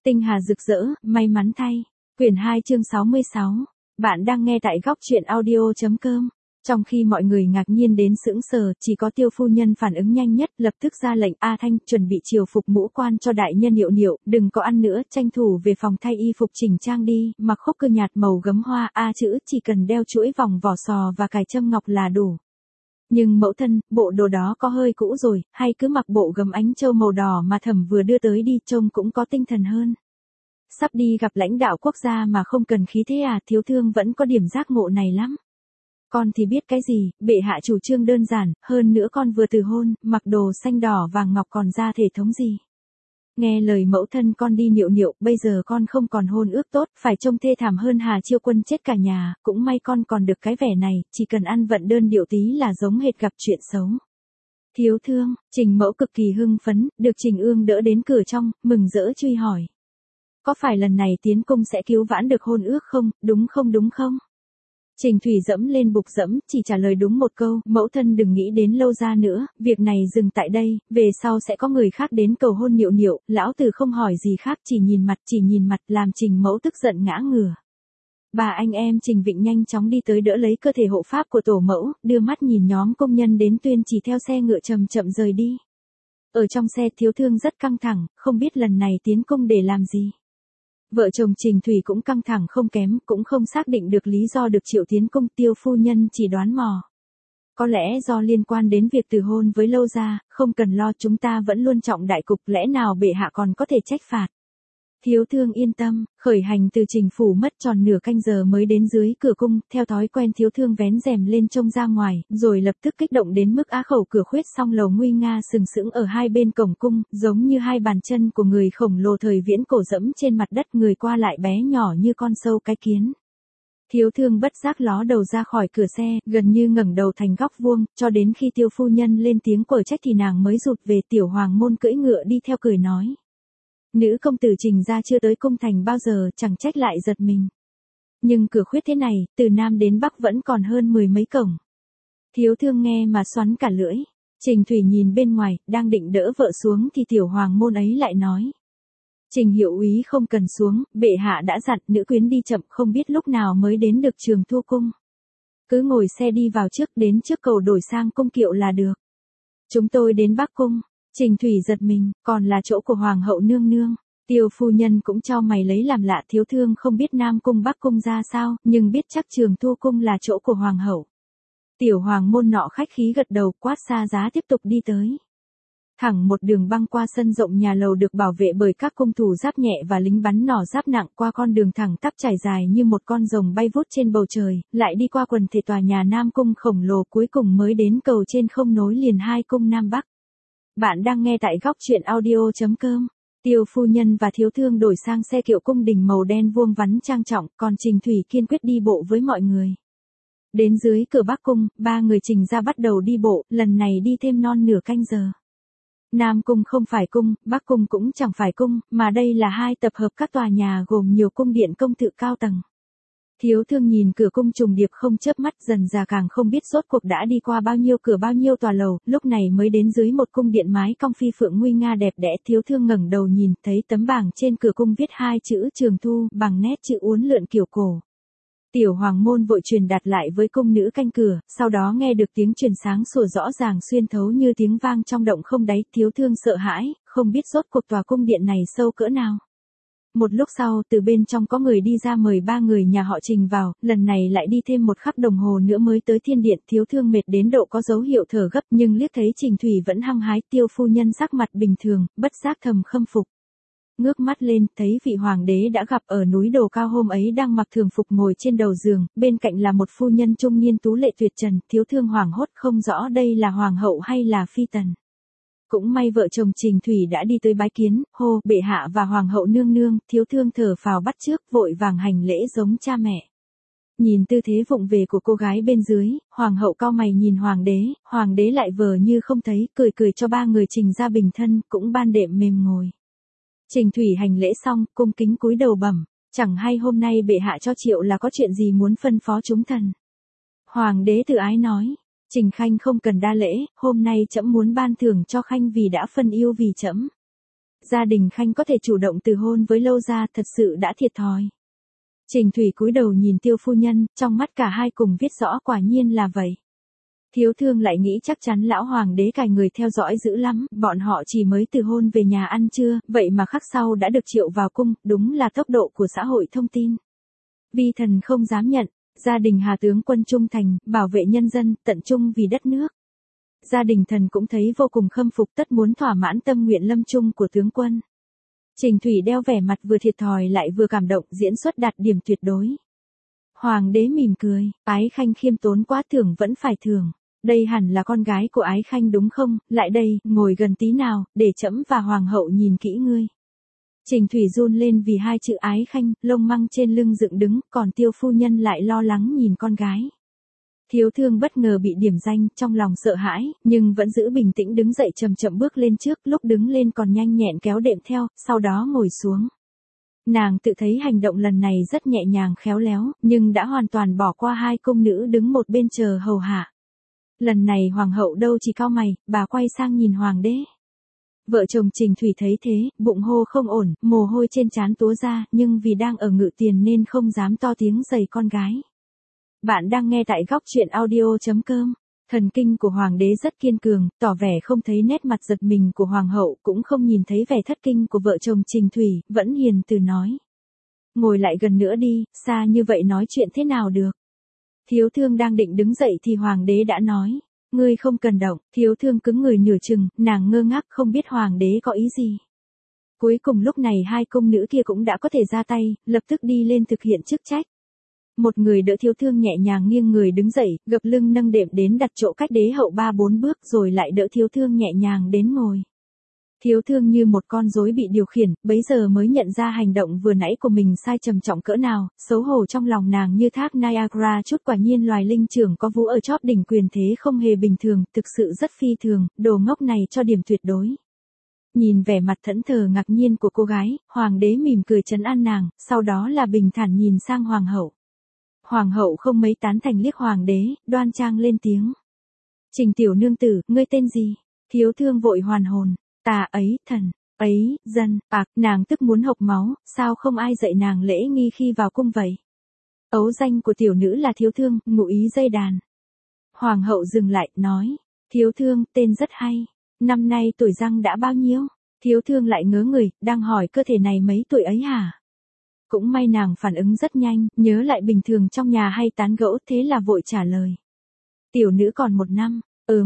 Tinh hà rực rỡ, may mắn thay. Quyển 2 chương 66. Bạn đang nghe tại góc truyện audio.com. Trong khi mọi người ngạc nhiên đến sững sờ, chỉ có Tiêu phu nhân phản ứng nhanh nhất, lập tức ra lệnh A Thanh chuẩn bị triều phục mũ quan cho đại nhân Niệu Niệu, đừng có ăn nữa, tranh thủ về phòng thay y phục chỉnh trang đi, mặc khốc cơ nhạt màu gấm hoa, A chữ chỉ cần đeo chuỗi vòng vỏ sò và cài châm ngọc là đủ. Nhưng mẫu thân, bộ đồ đó có hơi cũ rồi, hay cứ mặc bộ gấm ánh châu màu đỏ mà Thẩm vừa đưa tới đi, trông cũng có tinh thần hơn. Sắp đi gặp lãnh đạo quốc gia mà không cần khí thế à? Thiếu thương vẫn có điểm giác ngộ này lắm. Con thì biết cái gì, bệ hạ chủ trương đơn giản, hơn nữa con vừa từ hôn, mặc đồ xanh đỏ vàng ngọc còn ra thể thống gì. Nghe lời mẫu thân con đi Niệu Niệu, bây giờ con không còn hôn ước tốt, phải trông thê thảm hơn Hà Chiêu Quân chết cả nhà, cũng may con còn được cái vẻ này, chỉ cần ăn vận đơn điệu tí là giống hệt gặp chuyện xấu. Thiếu thương, Trình mẫu cực kỳ hưng phấn, được Trình Ương đỡ đến cửa trong, mừng rỡ truy hỏi. Có phải lần này tiến cung sẽ cứu vãn được hôn ước không, đúng không? Trình Thủy dẫm lên bục dẫm, chỉ trả lời đúng một câu, mẫu thân đừng nghĩ đến lâu ra nữa, việc này dừng tại đây, về sau sẽ có người khác đến cầu hôn Niệu Niệu, lão tử không hỏi gì khác, chỉ nhìn mặt, làm Trình mẫu tức giận ngã ngửa. Bà anh em Trình Vịnh nhanh chóng đi tới đỡ lấy cơ thể hộ pháp của tổ mẫu, đưa mắt nhìn nhóm công nhân đến tuyên chỉ theo xe ngựa chậm chậm rời đi. Ở trong xe thiếu thương rất căng thẳng, không biết lần này tiến cung để làm gì. Vợ chồng Trình Thủy cũng căng thẳng không kém, cũng không xác định được lý do được triệu tiến cung. Tiêu phu nhân chỉ đoán mò. Có lẽ do liên quan đến việc từ hôn với Lâu gia, không cần lo, chúng ta vẫn luôn trọng đại cục, lẽ nào bệ hạ còn có thể trách phạt. Thiếu thương yên tâm, khởi hành từ Trình phủ mất tròn nửa canh giờ mới đến dưới cửa cung, theo thói quen thiếu thương vén rèm lên trông ra ngoài, rồi lập tức kích động đến mức á khẩu cửa khuyết song lầu nguy nga sừng sững ở hai bên cổng cung, giống như hai bàn chân của người khổng lồ thời viễn cổ dẫm trên mặt đất, người qua lại bé nhỏ như con sâu cái kiến. Thiếu thương bất giác ló đầu ra khỏi cửa xe, gần như ngẩng đầu thành góc vuông, cho đến khi Tiêu phu nhân lên tiếng quở trách thì nàng mới rụt về. Tiểu hoàng môn cưỡi ngựa đi theo cười nói. Nữ công tử Trình gia chưa tới cung thành bao giờ, chẳng trách lại giật mình. Nhưng cửa khuyết thế này, từ Nam đến Bắc vẫn còn hơn 10 mấy cổng. Thiếu thương nghe mà xoắn cả lưỡi. Trình Thủy nhìn bên ngoài, đang định đỡ vợ xuống thì tiểu hoàng môn ấy lại nói. Trình hiệu úy không cần xuống, bệ hạ đã dặn nữ quyến đi chậm, không biết lúc nào mới đến được Trường Thu cung. Cứ ngồi xe đi vào trước, đến trước cầu đổi sang cung kiệu là được. Chúng tôi đến Bắc cung. Trình Thủy giật mình, còn là chỗ của hoàng hậu nương nương. Tiêu phu nhân cũng cho mày lấy làm lạ. Thiếu thương không biết Nam cung Bắc cung ra sao, nhưng biết chắc Trường Thu cung là chỗ của hoàng hậu. Tiểu hoàng môn nọ khách khí gật đầu, quát xa giá tiếp tục đi tới. Thẳng một đường băng qua sân rộng nhà lầu được bảo vệ bởi các cung thủ giáp nhẹ và lính bắn nỏ giáp nặng, qua con đường thẳng tắp trải dài như một con rồng bay vút trên bầu trời, lại đi qua quần thể tòa nhà Nam cung khổng lồ, cuối cùng mới đến cầu trên không nối liền hai cung Nam Bắc. Bạn đang nghe tại góc truyện audio.com. Tiêu phu nhân và thiếu thương đổi sang xe kiệu cung đình màu đen vuông vắn trang trọng, còn Trình Thủy kiên quyết đi bộ với mọi người. Đến dưới cửa Bắc cung, ba người Trình ra bắt đầu đi bộ, lần này đi thêm non nửa canh giờ. Nam cung không phải cung, Bắc cung cũng chẳng phải cung, mà đây là hai tập hợp các tòa nhà gồm nhiều cung điện công tự cao tầng. Thiếu thương nhìn cửa cung trùng điệp không chớp mắt, dần dà càng không biết rốt cuộc đã đi qua bao nhiêu cửa bao nhiêu tòa lầu, lúc này mới đến dưới một cung điện mái cong phi phượng nguy nga đẹp đẽ. Thiếu thương ngẩng đầu nhìn, thấy tấm bảng trên cửa cung viết hai chữ Trường Thu, bằng nét chữ uốn lượn kiểu cổ. Tiểu hoàng môn vội truyền đạt lại với cung nữ canh cửa, sau đó nghe được tiếng truyền sáng sủa rõ ràng xuyên thấu như tiếng vang trong động không đáy. Thiếu thương sợ hãi, không biết rốt cuộc tòa cung điện này sâu cỡ nào. Một lúc sau, từ bên trong có người đi ra mời ba người nhà họ Trình vào, lần này lại đi thêm một khắc đồng hồ nữa mới tới thiên điện. Thiếu thương mệt đến độ có dấu hiệu thở gấp, nhưng liếc thấy Trình Thủy vẫn hăng hái. Tiêu phu nhân sắc mặt bình thường, bất giác thầm khâm phục. Ngước mắt lên, thấy vị hoàng đế đã gặp ở núi Đồ Cao hôm ấy đang mặc thường phục ngồi trên đầu giường, bên cạnh là một phu nhân trung niên tú lệ tuyệt trần. Thiếu thương hoảng hốt không rõ đây là hoàng hậu hay là phi tần. Cũng may vợ chồng Trình Thủy đã đi tới bái kiến, hô, bệ hạ và hoàng hậu nương nương. Thiếu thương thở phào bắt chước, vội vàng hành lễ giống cha mẹ. Nhìn tư thế vụng về của cô gái bên dưới, hoàng hậu cau mày nhìn hoàng đế lại vờ như không thấy, cười cho ba người Trình ra bình thân, cũng ban đệm mềm ngồi. Trình Thủy hành lễ xong, cung kính cúi đầu bẩm, chẳng hay hôm nay bệ hạ cho triệu là có chuyện gì muốn phân phó chúng thần. Hoàng đế từ ái nói. Trình Khanh không cần đa lễ, hôm nay trẫm muốn ban thưởng cho Khanh vì đã phân yêu vì trẫm. Gia đình Khanh có thể chủ động từ hôn với Lâu gia thật sự đã thiệt thòi. Trình Thủy cúi đầu nhìn Tiêu phu nhân, trong mắt cả hai cùng viết rõ quả nhiên là vậy. Thiếu thương lại nghĩ chắc chắn lão hoàng đế cài người theo dõi dữ lắm, bọn họ chỉ mới từ hôn về nhà ăn trưa, vậy mà khắc sau đã được triệu vào cung, đúng là tốc độ của xã hội thông tin. Vi thần không dám nhận, gia đình Hà tướng quân trung thành, bảo vệ nhân dân, tận trung vì đất nước. Gia đình thần cũng thấy vô cùng khâm phục, tất muốn thỏa mãn tâm nguyện lâm chung của tướng quân. Trình Thủy đeo vẻ mặt vừa thiệt thòi lại vừa cảm động, diễn xuất đạt điểm tuyệt đối. Hoàng đế mỉm cười, Ái Khanh khiêm tốn quá, thưởng vẫn phải thưởng. Đây hẳn là con gái của Ái Khanh đúng không, lại đây, ngồi gần tí nào, để trẫm và hoàng hậu nhìn kỹ ngươi. Trình Thủy run lên vì hai chữ Ái Khanh, lông măng trên lưng dựng đứng, còn Tiêu phu nhân lại lo lắng nhìn con gái. Thiếu thương bất ngờ bị điểm danh, trong lòng sợ hãi, nhưng vẫn giữ bình tĩnh đứng dậy chậm chậm bước lên trước, lúc đứng lên còn nhanh nhẹn kéo đệm theo, sau đó ngồi xuống. Nàng tự thấy hành động lần này rất nhẹ nhàng khéo léo, nhưng đã hoàn toàn bỏ qua hai cung nữ đứng một bên chờ hầu hạ. Lần này hoàng hậu đâu chỉ cau mày, bà quay sang nhìn hoàng đế. Vợ chồng Trình Thủy thấy thế, bụng hô không ổn, mồ hôi trên trán túa ra, nhưng vì đang ở ngự tiền nên không dám to tiếng giày con gái. Bạn đang nghe tại góc truyện audio.com. Thần kinh của hoàng đế rất kiên cường, tỏ vẻ không thấy nét mặt giật mình của hoàng hậu, cũng không nhìn thấy vẻ thất kinh của vợ chồng Trình Thủy, vẫn hiền từ nói. Ngồi lại gần nữa đi, xa như vậy nói chuyện thế nào được. Thiếu thương đang định đứng dậy thì hoàng đế đã nói. Ngươi không cần động, thiếu thương cứng người nửa chừng, nàng ngơ ngác không biết hoàng đế có ý gì. Cuối cùng lúc này hai cung nữ kia cũng đã có thể ra tay, lập tức đi lên thực hiện chức trách. Một người đỡ thiếu thương nhẹ nhàng nghiêng người đứng dậy, gập lưng nâng đệm đến đặt chỗ cách đế hậu 3-4 bước rồi lại đỡ thiếu thương nhẹ nhàng đến ngồi. Thiếu thương như một con rối bị điều khiển, bấy giờ mới nhận ra hành động vừa nãy của mình sai trầm trọng cỡ nào, xấu hổ trong lòng nàng như thác Niagara chút, quả nhiên loài linh trưởng có vú ở chóp đỉnh quyền thế không hề bình thường, thực sự rất phi thường, đồ ngốc này cho điểm tuyệt đối. Nhìn vẻ mặt thẫn thờ ngạc nhiên của cô gái, hoàng đế mỉm cười trấn an nàng, sau đó là bình thản nhìn sang hoàng hậu. Hoàng hậu không mấy tán thành liếc hoàng đế, đoan trang lên tiếng. Trình tiểu nương tử, ngươi tên gì? Thiếu thương vội hoàn hồn. Ta ấy, thần, ấy, dân, nàng tức muốn hộc máu, sao không ai dạy nàng lễ nghi khi vào cung vậy? Ấu danh của tiểu nữ là thiếu thương, ngụ ý dây đàn. Hoàng hậu dừng lại, nói. Thiếu thương, tên rất hay. Năm nay tuổi răng đã bao nhiêu? Thiếu thương lại ngớ người, đang hỏi cơ thể này mấy tuổi ấy hả? Cũng may nàng phản ứng rất nhanh, nhớ lại bình thường trong nhà hay tán gẫu, thế là vội trả lời. Tiểu nữ còn 1 năm,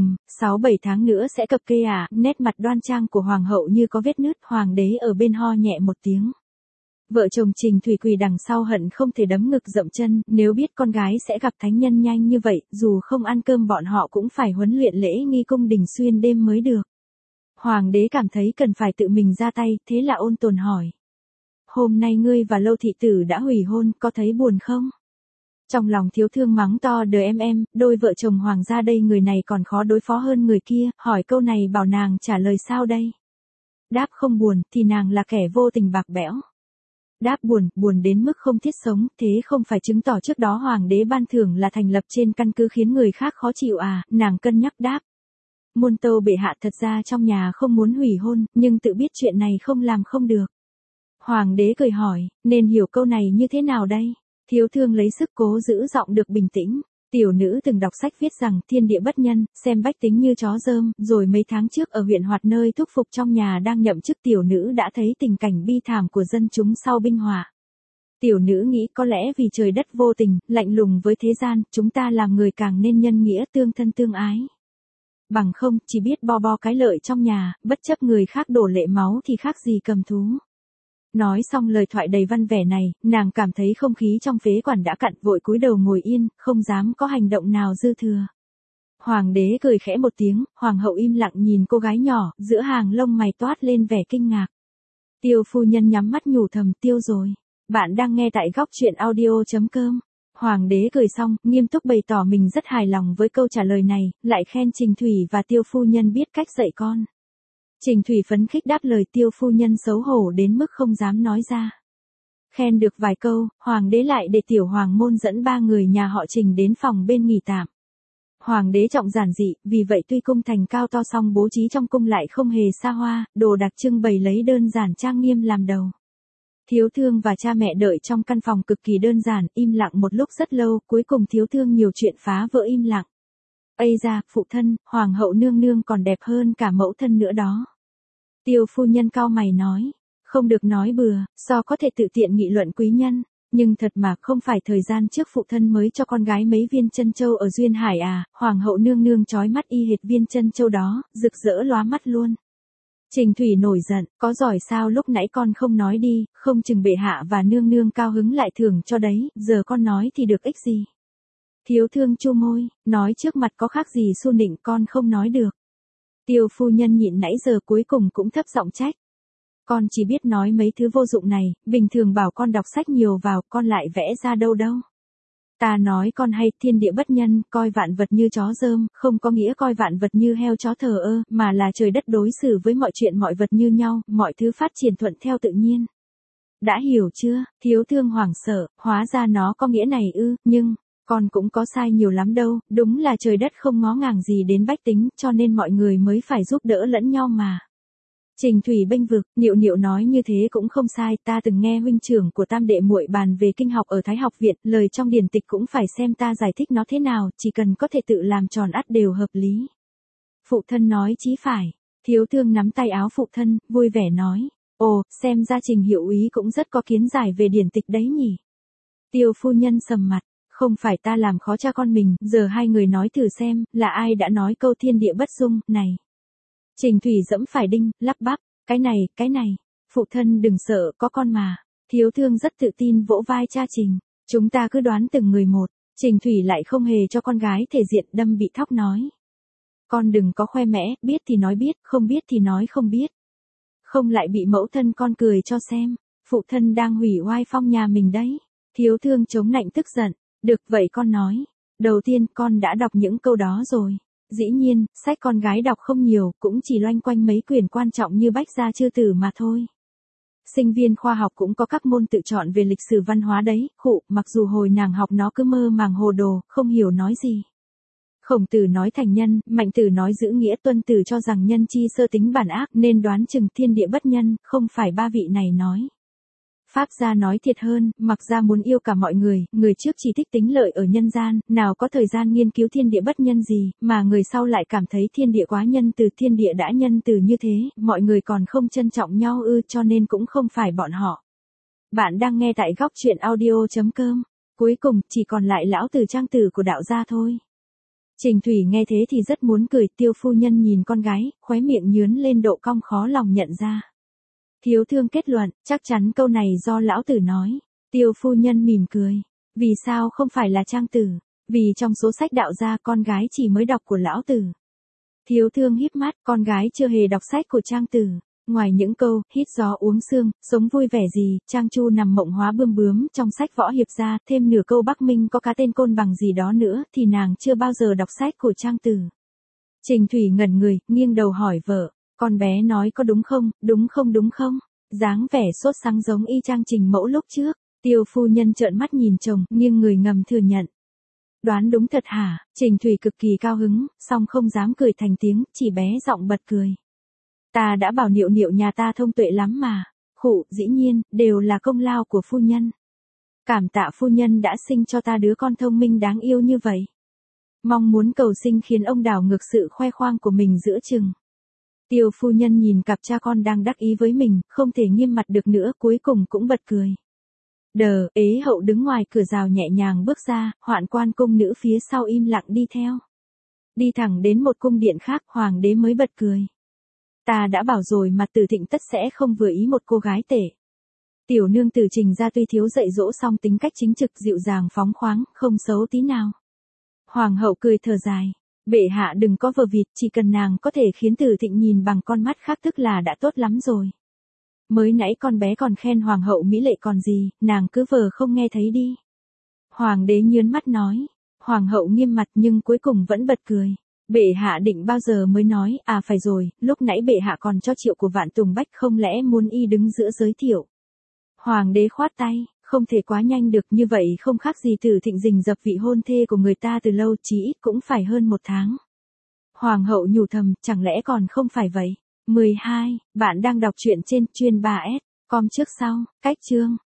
6-7 tháng nữa sẽ cập kê à, nét mặt đoan trang của hoàng hậu như có vết nứt, hoàng đế ở bên ho nhẹ một tiếng. Vợ chồng Trình Thủy quỳ đằng sau hận không thể đấm ngực dậm chân, nếu biết con gái sẽ gặp thánh nhân nhanh như vậy, dù không ăn cơm bọn họ cũng phải huấn luyện lễ nghi cung đình xuyên đêm mới được. Hoàng đế cảm thấy cần phải tự mình ra tay, thế là ôn tồn hỏi. Hôm nay ngươi và Lâu thị tử đã hủy hôn, có thấy buồn không? Trong lòng thiếu thương mắng to đờ em, đôi vợ chồng hoàng gia đây người này còn khó đối phó hơn người kia, hỏi câu này bảo nàng trả lời sao đây? Đáp không buồn, thì nàng là kẻ vô tình bạc bẽo. Đáp buồn, buồn đến mức không thiết sống, thế không phải chứng tỏ trước đó hoàng đế ban thưởng là thành lập trên căn cứ khiến người khác khó chịu à, nàng cân nhắc đáp. Muôn tâu bệ hạ thật ra trong nhà không muốn hủy hôn, nhưng tự biết chuyện này không làm không được. Hoàng đế cười hỏi, nên hiểu câu này như thế nào đây? Thiếu thương lấy sức cố giữ giọng được bình tĩnh. Tiểu nữ từng đọc sách viết rằng thiên địa bất nhân, xem bách tính như chó dơm, rồi mấy tháng trước ở huyện Hoạt nơi thúc phục trong nhà đang nhậm chức tiểu nữ đã thấy tình cảnh bi thảm của dân chúng sau binh hỏa. Tiểu nữ nghĩ có lẽ vì trời đất vô tình, lạnh lùng với thế gian, chúng ta làm người càng nên nhân nghĩa tương thân tương ái. Bằng không, chỉ biết bo cái lợi trong nhà, bất chấp người khác đổ lệ máu thì khác gì cầm thú. Nói xong lời thoại đầy văn vẻ này, nàng cảm thấy không khí trong phế quản đã cạn, vội cúi đầu ngồi yên, không dám có hành động nào dư thừa. Hoàng đế cười khẽ một tiếng, hoàng hậu im lặng nhìn cô gái nhỏ, giữa hàng lông mày toát lên vẻ kinh ngạc. Tiêu phu nhân nhắm mắt nhủ thầm, tiêu rồi. Bạn đang nghe tại góc truyện audio.com. Hoàng đế cười xong, nghiêm túc bày tỏ mình rất hài lòng với câu trả lời này, lại khen Trình Thủy và Tiêu phu nhân biết cách dạy con. Trình Thủy phấn khích đáp lời, Tiêu phu nhân xấu hổ đến mức không dám nói ra. Khen được vài câu, hoàng đế lại để tiểu hoàng môn dẫn 3 người nhà họ Trình đến phòng bên nghỉ tạm. Hoàng đế trọng giản dị, vì vậy tuy cung thành cao to song bố trí trong cung lại không hề xa hoa, đồ đạc trưng bày lấy đơn giản trang nghiêm làm đầu. Thiếu thương và cha mẹ đợi trong căn phòng cực kỳ đơn giản, im lặng một lúc rất lâu, cuối cùng thiếu thương nhiều chuyện phá vỡ im lặng. Ây da, phụ thân, hoàng hậu nương nương còn đẹp hơn cả mẫu thân nữa đó. Tiêu phu nhân cau mày nói, không được nói bừa, sao có thể tự tiện nghị luận quý nhân, nhưng thật mà không phải thời gian trước phụ thân mới cho con gái mấy viên chân châu ở Duyên Hải à, hoàng hậu nương nương chói mắt y hệt viên chân châu đó, rực rỡ lóa mắt luôn. Trình Thủy nổi giận, có giỏi sao lúc nãy con không nói đi, không chừng bệ hạ và nương nương cao hứng lại thưởng cho đấy, giờ con nói thì được ích gì. Thiếu thương chu môi, nói trước mặt có khác gì xu nịnh con không nói được. Tiêu phu nhân nhịn nãy giờ cuối cùng cũng thấp giọng trách. Con chỉ biết nói mấy thứ vô dụng này, bình thường bảo con đọc sách nhiều vào, con lại vẽ ra đâu đâu. Ta nói con hay thiên địa bất nhân, coi vạn vật như chó dơm, không có nghĩa coi vạn vật như heo chó thờ ơ, mà là trời đất đối xử với mọi chuyện mọi vật như nhau, mọi thứ phát triển thuận theo tự nhiên. Đã hiểu chưa? Thiếu thương hoảng sợ, hóa ra nó có nghĩa này ư, nhưng, con cũng có sai nhiều lắm đâu, đúng là trời đất không ngó ngàng gì đến bách tính, cho nên mọi người mới phải giúp đỡ lẫn nhau mà. Trình Thủy bênh vực, Niệu Niệu nói như thế cũng không sai, ta từng nghe huynh trưởng của tam đệ muội bàn về kinh học ở Thái học viện, lời trong điển tịch cũng phải xem ta giải thích nó thế nào, chỉ cần có thể tự làm tròn ắt đều hợp lý. Phụ thân nói chí phải, thiếu thương nắm tay áo phụ thân, vui vẻ nói, ồ, xem ra Trình hiệu úy cũng rất có kiến giải về điển tịch đấy nhỉ. Tiêu phu nhân sầm mặt, không phải ta làm khó cha con mình, giờ hai người nói thử xem, là ai đã nói câu thiên địa bất dung, này. Trình Thủy dẫm phải đinh, lắp bắp, cái này, phụ thân đừng sợ, có con mà. Thiếu thương rất tự tin vỗ vai cha Trình, chúng ta cứ đoán từng người một. Trình Thủy lại không hề cho con gái thể diện, đâm bị thóc nói. Con đừng có khoe mẽ, biết thì nói biết, không biết thì nói không biết. Không lại bị mẫu thân con cười cho xem, phụ thân đang hủy oai phong nhà mình đấy. Thiếu thương chống nạnh tức giận, được vậy con nói. Đầu tiên con đã đọc những câu đó rồi. Dĩ nhiên, sách con gái đọc không nhiều, cũng chỉ loanh quanh mấy quyển quan trọng như Bách Gia Chư Tử mà thôi. Sinh viên khoa học cũng có các môn tự chọn về lịch sử văn hóa đấy, khụ, mặc dù hồi nàng học nó cứ mơ màng hồ đồ, không hiểu nói gì. Khổng Tử nói thành nhân, Mạnh Tử nói giữ nghĩa, Tuân Tử cho rằng nhân chi sơ tính bản ác nên đoán chừng thiên địa bất nhân, không phải ba vị này nói. Pháp gia nói thiệt hơn, mặc ra muốn yêu cả mọi người trước chỉ thích tính lợi ở nhân gian, nào có thời gian nghiên cứu thiên địa bất nhân gì, mà người sau lại cảm thấy thiên địa quá nhân từ, thiên địa đã nhân từ như thế, mọi người còn không trân trọng nhau ư, cho nên cũng không phải bọn họ. Bạn đang nghe tại góc truyện audio.com, cuối cùng chỉ còn lại lão tử trang tử của đạo gia thôi. Trình Thủy nghe thế thì rất muốn cười, Tiêu phu nhân nhìn con gái, khóe miệng nhướn lên độ cong khó lòng nhận ra. Thiếu thương kết luận, chắc chắn câu này do lão tử nói. Tiêu phu nhân mỉm cười. Vì sao không phải là trang tử? Vì trong số sách đạo gia con gái chỉ mới đọc của lão tử. Thiếu thương híp mắt, con gái chưa hề đọc sách của trang tử. Ngoài những câu, hít gió uống sương, sống vui vẻ gì, Trang Chu nằm mộng hóa bươm bướm trong sách võ hiệp ra, thêm nửa câu Bắc Minh có cá tên côn bằng gì đó nữa, thì nàng chưa bao giờ đọc sách của trang tử. Trình Thủy ngẩn người, nghiêng đầu hỏi vợ. Con bé nói có đúng không, đúng không? Dáng vẻ sốt sắng giống y chang Trình mẫu lúc trước. Tiêu phu nhân trợn mắt nhìn chồng, nhưng người ngầm thừa nhận. Đoán đúng thật hả? Trình Thủy cực kỳ cao hứng, song không dám cười thành tiếng, chỉ bé giọng bật cười. Ta đã bảo Niệu Niệu nhà ta thông tuệ lắm mà. Khụ, dĩ nhiên, đều là công lao của phu nhân. Cảm tạ phu nhân đã sinh cho ta đứa con thông minh đáng yêu như vậy. Mong muốn cầu sinh khiến ông đảo ngược sự khoe khoang của mình giữa chừng. Tiêu phu nhân nhìn cặp cha con đang đắc ý với mình, không thể nghiêm mặt được nữa, cuối cùng cũng bật cười. Ế hậu đứng ngoài cửa rào nhẹ nhàng bước ra, hoạn quan cung nữ phía sau im lặng đi theo. Đi thẳng đến một cung điện khác, hoàng đế mới bật cười. Ta đã bảo rồi mà Từ Thịnh tất sẽ không vừa ý một cô gái tệ. Tiểu nương tử Trình ra tuy thiếu dạy dỗ song tính cách chính trực dịu dàng phóng khoáng, không xấu tí nào. Hoàng hậu cười thở dài. Bệ hạ đừng có vờ vịt, chỉ cần nàng có thể khiến Từ Thịnh nhìn bằng con mắt khác tức là đã tốt lắm rồi. Mới nãy con bé còn khen hoàng hậu mỹ lệ còn gì, nàng cứ vờ không nghe thấy đi. Hoàng đế nhớn mắt nói. Hoàng hậu nghiêm mặt nhưng cuối cùng vẫn bật cười. Bệ hạ định bao giờ mới nói, à phải rồi, lúc nãy bệ hạ còn cho Triệu của Vạn Tùng Bách không lẽ muốn y đứng giữa giới thiệu. Hoàng đế khoát tay, Không thể quá nhanh được, như vậy không khác gì Từ Thịnh rình rập vị hôn thê của người ta từ lâu, chí ít cũng phải hơn 1 tháng. Hoàng hậu nhủ thầm, chẳng lẽ còn không phải vậy? 12. Bạn đang đọc truyện trên chuyên 3S. Com trước sau, cách chương.